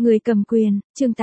Người cầm quyền, chương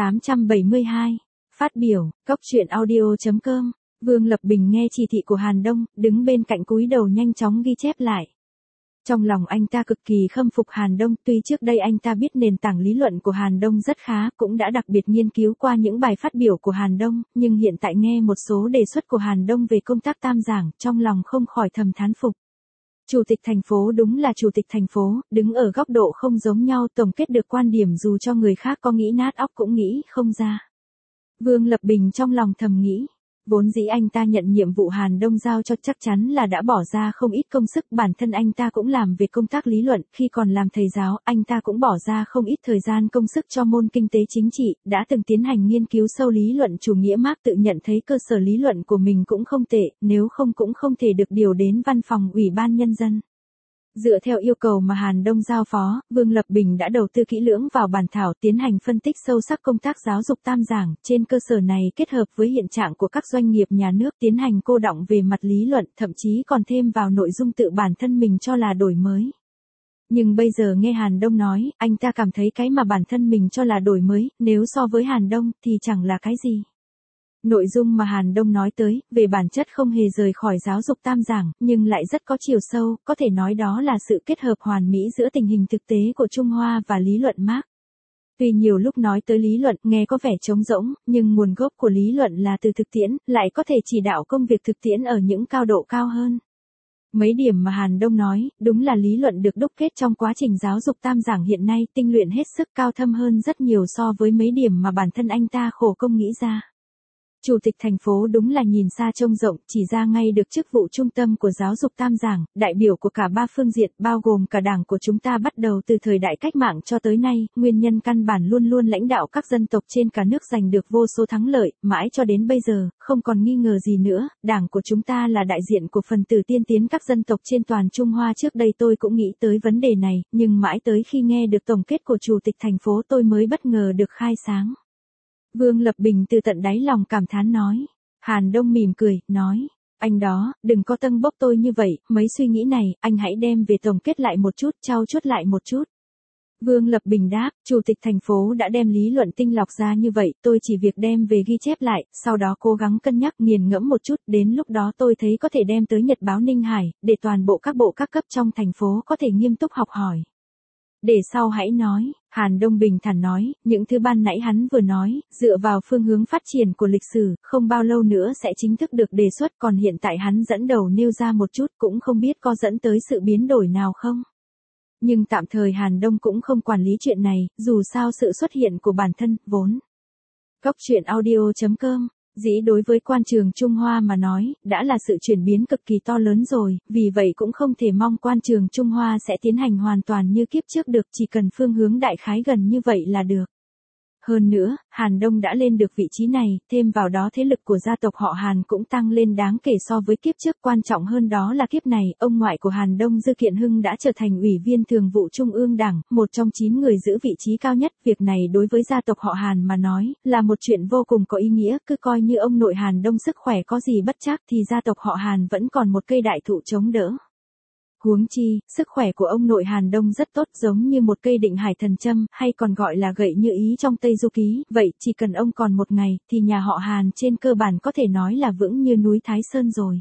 872. Phát biểu, Cóc truyện audio.com. Vương Lập Bình nghe chỉ thị của Hàn Đông, đứng bên cạnh cúi đầu nhanh chóng ghi chép lại. Trong lòng anh ta cực kỳ khâm phục Hàn Đông, tuy trước đây anh ta biết nền tảng lý luận của Hàn Đông rất khá, cũng đã đặc biệt nghiên cứu qua những bài phát biểu của Hàn Đông, nhưng hiện tại nghe một số đề xuất của Hàn Đông về công tác tam giảng, trong lòng không khỏi thầm thán phục. Chủ tịch thành phố đúng là chủ tịch thành phố, đứng ở góc độ không giống nhau tổng kết được quan điểm dù cho người khác có nghĩ nát óc cũng nghĩ không ra. Vương Lập Bình trong lòng thầm nghĩ. Vốn dĩ anh ta nhận nhiệm vụ Hàn Đông giao cho chắc chắn là đã bỏ ra không ít công sức, bản thân anh ta cũng làm về công tác lý luận, khi còn làm thầy giáo, anh ta cũng bỏ ra không ít thời gian công sức cho môn kinh tế chính trị, đã từng tiến hành nghiên cứu sâu lý luận chủ nghĩa Mác, tự nhận thấy cơ sở lý luận của mình cũng không tệ, nếu không cũng không thể được điều đến văn phòng Ủy ban Nhân dân. Dựa theo yêu cầu mà Hàn Đông giao phó, Vương Lập Bình đã đầu tư kỹ lưỡng vào bản thảo, tiến hành phân tích sâu sắc công tác giáo dục tam giảng, trên cơ sở này kết hợp với hiện trạng của các doanh nghiệp nhà nước tiến hành cô đọng về mặt lý luận, thậm chí còn thêm vào nội dung tự bản thân mình cho là đổi mới. Nhưng bây giờ nghe Hàn Đông nói, anh ta cảm thấy cái mà bản thân mình cho là đổi mới, nếu so với Hàn Đông thì chẳng là cái gì. Nội dung mà Hàn Đông nói tới, về bản chất không hề rời khỏi giáo dục tam giảng, nhưng lại rất có chiều sâu, có thể nói đó là sự kết hợp hoàn mỹ giữa tình hình thực tế của Trung Hoa và lý luận Mác. Tuy nhiều lúc nói tới lý luận nghe có vẻ trống rỗng, nhưng nguồn gốc của lý luận là từ thực tiễn, lại có thể chỉ đạo công việc thực tiễn ở những cao độ cao hơn. Mấy điểm mà Hàn Đông nói, đúng là lý luận được đúc kết trong quá trình giáo dục tam giảng hiện nay, tinh luyện hết sức cao thâm hơn rất nhiều so với mấy điểm mà bản thân anh ta khổ công nghĩ ra. Chủ tịch thành phố đúng là nhìn xa trông rộng, chỉ ra ngay được chức vụ trung tâm của giáo dục tam giảng, đại biểu của cả ba phương diện, bao gồm cả đảng của chúng ta bắt đầu từ thời đại cách mạng cho tới nay, nguyên nhân căn bản luôn luôn lãnh đạo các dân tộc trên cả nước giành được vô số thắng lợi, mãi cho đến bây giờ, không còn nghi ngờ gì nữa, đảng của chúng ta là đại diện của phần tử tiên tiến các dân tộc trên toàn Trung Hoa. Trước đây tôi cũng nghĩ tới vấn đề này, nhưng mãi tới khi nghe được tổng kết của chủ tịch thành phố tôi mới bất ngờ được khai sáng. Vương Lập Bình từ tận đáy lòng cảm thán nói. Hàn Đông mỉm cười, nói. Anh đó, đừng có tâng bốc tôi như vậy, mấy suy nghĩ này, anh hãy đem về tổng kết lại một chút, trau chuốt lại một chút. Vương Lập Bình đáp, Chủ tịch thành phố đã đem lý luận tinh lọc ra như vậy, tôi chỉ việc đem về ghi chép lại, sau đó cố gắng cân nhắc nghiền ngẫm một chút, đến lúc đó tôi thấy có thể đem tới Nhật báo Ninh Hải, để toàn bộ các bộ các cấp trong thành phố có thể nghiêm túc học hỏi. Để sau hãy nói, Hàn Đông bình thản nói, những thứ ban nãy hắn vừa nói, dựa vào phương hướng phát triển của lịch sử, không bao lâu nữa sẽ chính thức được đề xuất, còn hiện tại hắn dẫn đầu nêu ra một chút cũng không biết có dẫn tới sự biến đổi nào không. Nhưng tạm thời Hàn Đông cũng không quản lý chuyện này, dù sao sự xuất hiện của bản thân, vốn. Cóc truyện audio.com. Dĩ đối với quan trường Trung Hoa mà nói, đã là sự chuyển biến cực kỳ to lớn rồi, vì vậy cũng không thể mong quan trường Trung Hoa sẽ tiến hành hoàn toàn như kiếp trước được, chỉ cần phương hướng đại khái gần như vậy là được. Hơn nữa, Hàn Đông đã lên được vị trí này, thêm vào đó thế lực của gia tộc họ Hàn cũng tăng lên đáng kể so với kiếp trước, quan trọng hơn đó là kiếp này, ông ngoại của Hàn Đông Dư Kiện Hưng đã trở thành ủy viên thường vụ Trung ương Đảng, một trong 9 người giữ vị trí cao nhất, việc này đối với gia tộc họ Hàn mà nói, là một chuyện vô cùng có ý nghĩa, cứ coi như ông nội Hàn Đông sức khỏe có gì bất trắc thì gia tộc họ Hàn vẫn còn một cây đại thụ chống đỡ. Huống chi, sức khỏe của ông nội Hàn Đông rất tốt, giống như một cây định hải thần châm, hay còn gọi là gậy như ý trong Tây Du Ký, vậy chỉ cần ông còn một ngày, thì nhà họ Hàn trên cơ bản có thể nói là vững như núi Thái Sơn rồi.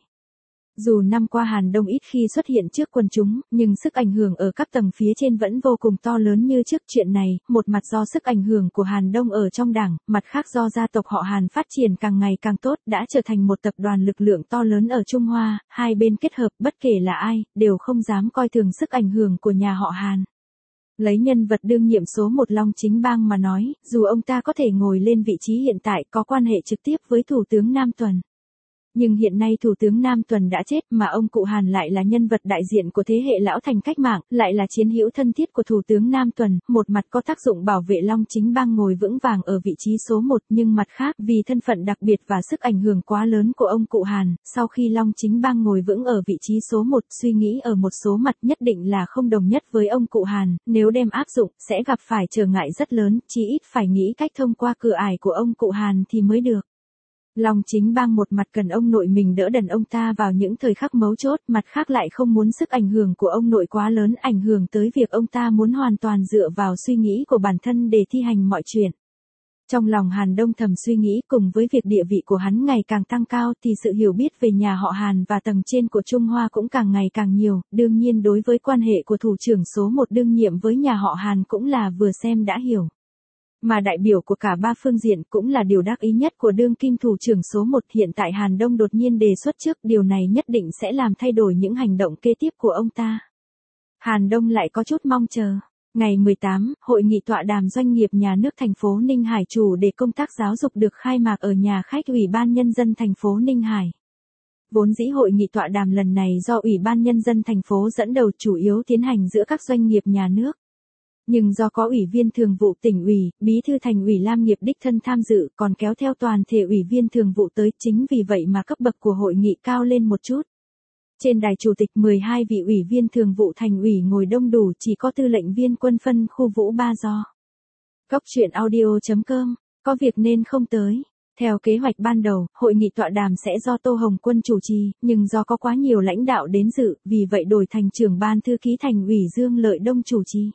Dù năm qua Hàn Đông ít khi xuất hiện trước quần chúng, nhưng sức ảnh hưởng ở các tầng phía trên vẫn vô cùng to lớn như trước. Chuyện này, một mặt do sức ảnh hưởng của Hàn Đông ở trong đảng, mặt khác do gia tộc họ Hàn phát triển càng ngày càng tốt, đã trở thành một tập đoàn lực lượng to lớn ở Trung Hoa, hai bên kết hợp, bất kể là ai, đều không dám coi thường sức ảnh hưởng của nhà họ Hàn. Lấy nhân vật đương nhiệm số 1 Long Chính Bang mà nói, dù ông ta có thể ngồi lên vị trí hiện tại, có quan hệ trực tiếp với Thủ tướng Nam Tuần. Nhưng hiện nay Thủ tướng Nam Tuần đã chết mà ông cụ Hàn lại là nhân vật đại diện của thế hệ lão thành cách mạng, lại là chiến hữu thân thiết của Thủ tướng Nam Tuần, một mặt có tác dụng bảo vệ Long Chính Bang ngồi vững vàng ở vị trí số 1, nhưng mặt khác vì thân phận đặc biệt và sức ảnh hưởng quá lớn của ông cụ Hàn, sau khi Long Chính Bang ngồi vững ở vị trí số 1, suy nghĩ ở một số mặt nhất định là không đồng nhất với ông cụ Hàn, nếu đem áp dụng, sẽ gặp phải trở ngại rất lớn, chí ít phải nghĩ cách thông qua cửa ải của ông cụ Hàn thì mới được. Long Chính Bang một mặt cần ông nội mình đỡ đần ông ta vào những thời khắc mấu chốt, mặt khác lại không muốn sức ảnh hưởng của ông nội quá lớn ảnh hưởng tới việc ông ta muốn hoàn toàn dựa vào suy nghĩ của bản thân để thi hành mọi chuyện. Trong lòng Hàn Đông thầm suy nghĩ, cùng với việc địa vị của hắn ngày càng tăng cao thì sự hiểu biết về nhà họ Hàn và tầng trên của Trung Hoa cũng càng ngày càng nhiều, đương nhiên đối với quan hệ của thủ trưởng số 1 đương nhiệm với nhà họ Hàn cũng là vừa xem đã hiểu. Mà đại biểu của cả ba phương diện cũng là điều đắc ý nhất của đương kim thủ trưởng số 1 hiện tại. Hàn Đông đột nhiên đề xuất trước, điều này nhất định sẽ làm thay đổi những hành động kế tiếp của ông ta. Hàn Đông lại có chút mong chờ. Ngày 18, hội nghị tọa đàm doanh nghiệp nhà nước thành phố Ninh Hải chủ đề công tác giáo dục được khai mạc ở nhà khách Ủy ban Nhân dân thành phố Ninh Hải. Vốn dĩ hội nghị tọa đàm lần này do Ủy ban Nhân dân thành phố dẫn đầu chủ yếu tiến hành giữa các doanh nghiệp nhà nước. Nhưng do có Ủy viên Thường vụ Tỉnh ủy, Bí thư Thành ủy Lam Nghiệp đích thân tham dự còn kéo theo toàn thể Ủy viên Thường vụ tới, chính vì vậy mà cấp bậc của hội nghị cao lên một chút. Trên đài chủ tịch 12 vị Ủy viên Thường vụ Thành ủy ngồi đông đủ, chỉ có tư lệnh viên quân phân khu Vũ Ba Do. Cốc truyện audio.com, có việc nên không tới. Theo kế hoạch ban đầu, hội nghị tọa đàm sẽ do Tô Hồng Quân chủ trì, nhưng do có quá nhiều lãnh đạo đến dự, vì vậy đổi thành trưởng ban thư ký Thành ủy Dương Lợi Đông chủ trì.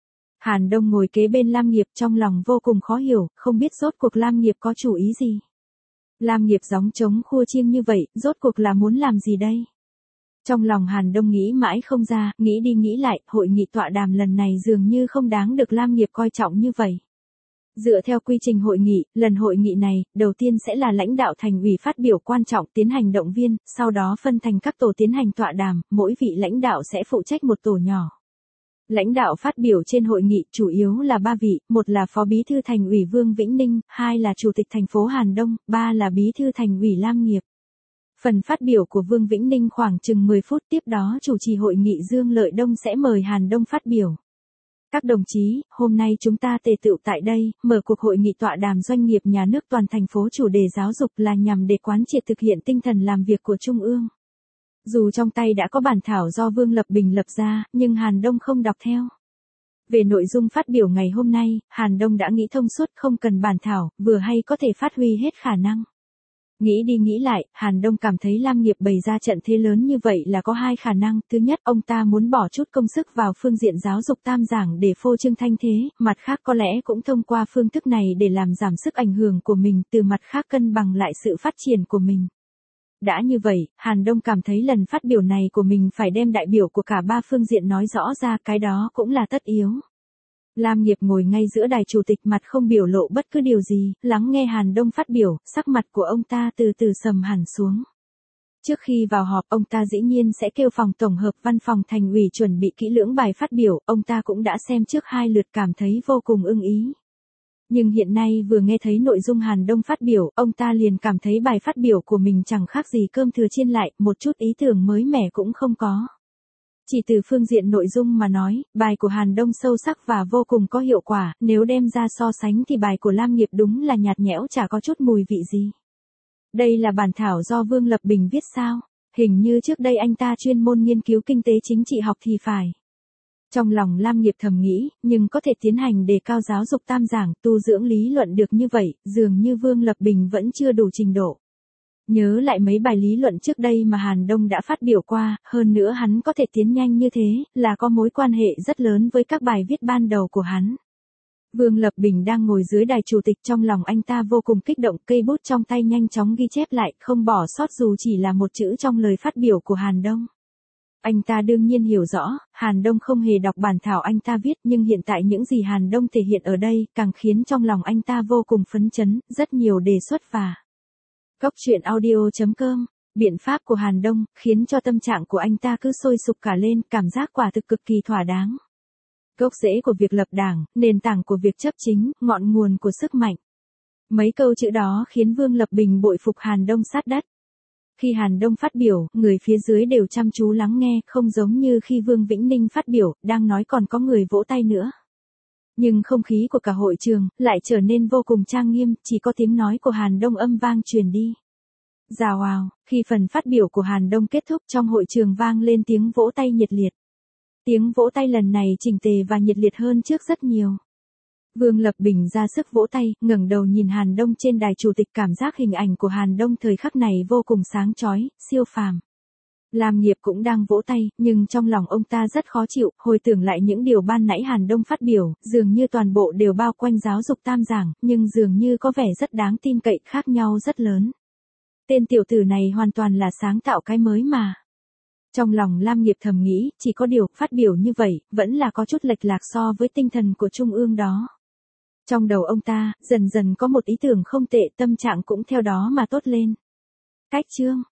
Hàn Đông ngồi kế bên Lam Nghiệp trong lòng vô cùng khó hiểu, không biết rốt cuộc Lam Nghiệp có chủ ý gì. Lam Nghiệp gióng trống khua chiêng như vậy, rốt cuộc là muốn làm gì đây? Trong lòng Hàn Đông nghĩ mãi không ra, nghĩ đi nghĩ lại, hội nghị tọa đàm lần này dường như không đáng được Lam Nghiệp coi trọng như vậy. Dựa theo quy trình hội nghị, lần hội nghị này, đầu tiên sẽ là lãnh đạo Thành ủy phát biểu quan trọng tiến hành động viên, sau đó phân thành các tổ tiến hành tọa đàm, mỗi vị lãnh đạo sẽ phụ trách một tổ nhỏ. Lãnh đạo phát biểu trên hội nghị chủ yếu là 3 vị, một là Phó Bí thư Thành ủy Vương Vĩnh Ninh, 2 là Chủ tịch thành phố Hàn Đông, 3 là Bí thư Thành ủy Lam Nghiệp. Phần phát biểu của Vương Vĩnh Ninh khoảng chừng 10 phút, tiếp đó chủ trì hội nghị Dương Lợi Đông sẽ mời Hàn Đông phát biểu. Các đồng chí, hôm nay chúng ta tề tựu tại đây, mở cuộc hội nghị tọa đàm doanh nghiệp nhà nước toàn thành phố, chủ đề giáo dục là nhằm để quán triệt thực hiện tinh thần làm việc của Trung ương. Dù trong tay đã có bản thảo do Vương Lập Bình lập ra, nhưng Hàn Đông không đọc theo. Về nội dung phát biểu ngày hôm nay, Hàn Đông đã nghĩ thông suốt, không cần bản thảo, vừa hay có thể phát huy hết khả năng. Nghĩ đi nghĩ lại, Hàn Đông cảm thấy Lam Nghiệp bày ra trận thế lớn như vậy là có 2 khả năng. Thứ nhất, ông ta muốn bỏ chút công sức vào phương diện giáo dục tam giảng để phô trương thanh thế, mặt khác có lẽ cũng thông qua phương thức này để làm giảm sức ảnh hưởng của mình, từ mặt khác cân bằng lại sự phát triển của mình. Đã như vậy, Hàn Đông cảm thấy lần phát biểu này của mình phải đem đại biểu của cả 3 phương diện nói rõ ra, cái đó cũng là tất yếu. Lam Nghiệp ngồi ngay giữa đài chủ tịch, mặt không biểu lộ bất cứ điều gì, lắng nghe Hàn Đông phát biểu, sắc mặt của ông ta từ từ sầm hẳn xuống. Trước khi vào họp, ông ta dĩ nhiên sẽ kêu phòng tổng hợp văn phòng Thành ủy chuẩn bị kỹ lưỡng bài phát biểu, ông ta cũng đã xem trước 2 lượt cảm thấy vô cùng ưng ý. Nhưng hiện nay vừa nghe thấy nội dung Hàn Đông phát biểu, ông ta liền cảm thấy bài phát biểu của mình chẳng khác gì cơm thừa chiên lại, một chút ý tưởng mới mẻ cũng không có. Chỉ từ phương diện nội dung mà nói, bài của Hàn Đông sâu sắc và vô cùng có hiệu quả, nếu đem ra so sánh thì bài của Lam Nghiệp đúng là nhạt nhẽo, chả có chút mùi vị gì. Đây là bản thảo do Vương Lập Bình viết sao? Hình như trước đây anh ta chuyên môn nghiên cứu kinh tế chính trị học thì phải. Trong lòng Lam Nghiệp thầm nghĩ, nhưng có thể tiến hành đề cao giáo dục tam giảng, tu dưỡng lý luận được như vậy, dường như Vương Lập Bình vẫn chưa đủ trình độ. Nhớ lại mấy bài lý luận trước đây mà Hàn Đông đã phát biểu qua, hơn nữa hắn có thể tiến nhanh như thế, là có mối quan hệ rất lớn với các bài viết ban đầu của hắn. Vương Lập Bình đang ngồi dưới đài chủ tịch, trong lòng anh ta vô cùng kích động, cây bút trong tay nhanh chóng ghi chép lại, không bỏ sót dù chỉ là một chữ trong lời phát biểu của Hàn Đông. Anh ta đương nhiên hiểu rõ, Hàn Đông không hề đọc bản thảo anh ta viết, nhưng hiện tại những gì Hàn Đông thể hiện ở đây, càng khiến trong lòng anh ta vô cùng phấn chấn, rất nhiều đề xuất và Cốc truyện audio.com, biện pháp của Hàn Đông, khiến cho tâm trạng của anh ta cứ sôi sục cả lên, cảm giác quả thực cực kỳ thỏa đáng. Gốc rễ của việc lập đảng, nền tảng của việc chấp chính, ngọn nguồn của sức mạnh. Mấy câu chữ đó khiến Vương Lập Bình bội phục Hàn Đông sát đất. Khi Hàn Đông phát biểu, người phía dưới đều chăm chú lắng nghe, không giống như khi Vương Vĩnh Ninh phát biểu, đang nói còn có người vỗ tay nữa. Nhưng không khí của cả hội trường lại trở nên vô cùng trang nghiêm, chỉ có tiếng nói của Hàn Đông âm vang truyền đi. Rào ào, khi phần phát biểu của Hàn Đông kết thúc, trong hội trường vang lên tiếng vỗ tay nhiệt liệt. Tiếng vỗ tay lần này chỉnh tề và nhiệt liệt hơn trước rất nhiều. Vương Lập Bình ra sức vỗ tay, ngẩng đầu nhìn Hàn Đông trên đài chủ tịch, cảm giác hình ảnh của Hàn Đông thời khắc này vô cùng sáng chói, siêu phàm. Lam Nghiệp cũng đang vỗ tay, nhưng trong lòng ông ta rất khó chịu, hồi tưởng lại những điều ban nãy Hàn Đông phát biểu, dường như toàn bộ đều bao quanh giáo dục tam giảng, nhưng dường như có vẻ rất đáng tin cậy, khác nhau rất lớn. Tên tiểu tử này hoàn toàn là sáng tạo cái mới mà. Trong lòng Lam Nghiệp thầm nghĩ, chỉ có điều, phát biểu như vậy, vẫn là có chút lệch lạc so với tinh thần của Trung ương đó. Trong đầu ông ta, dần dần có một ý tưởng không tệ, tâm trạng cũng theo đó mà tốt lên. Cách chương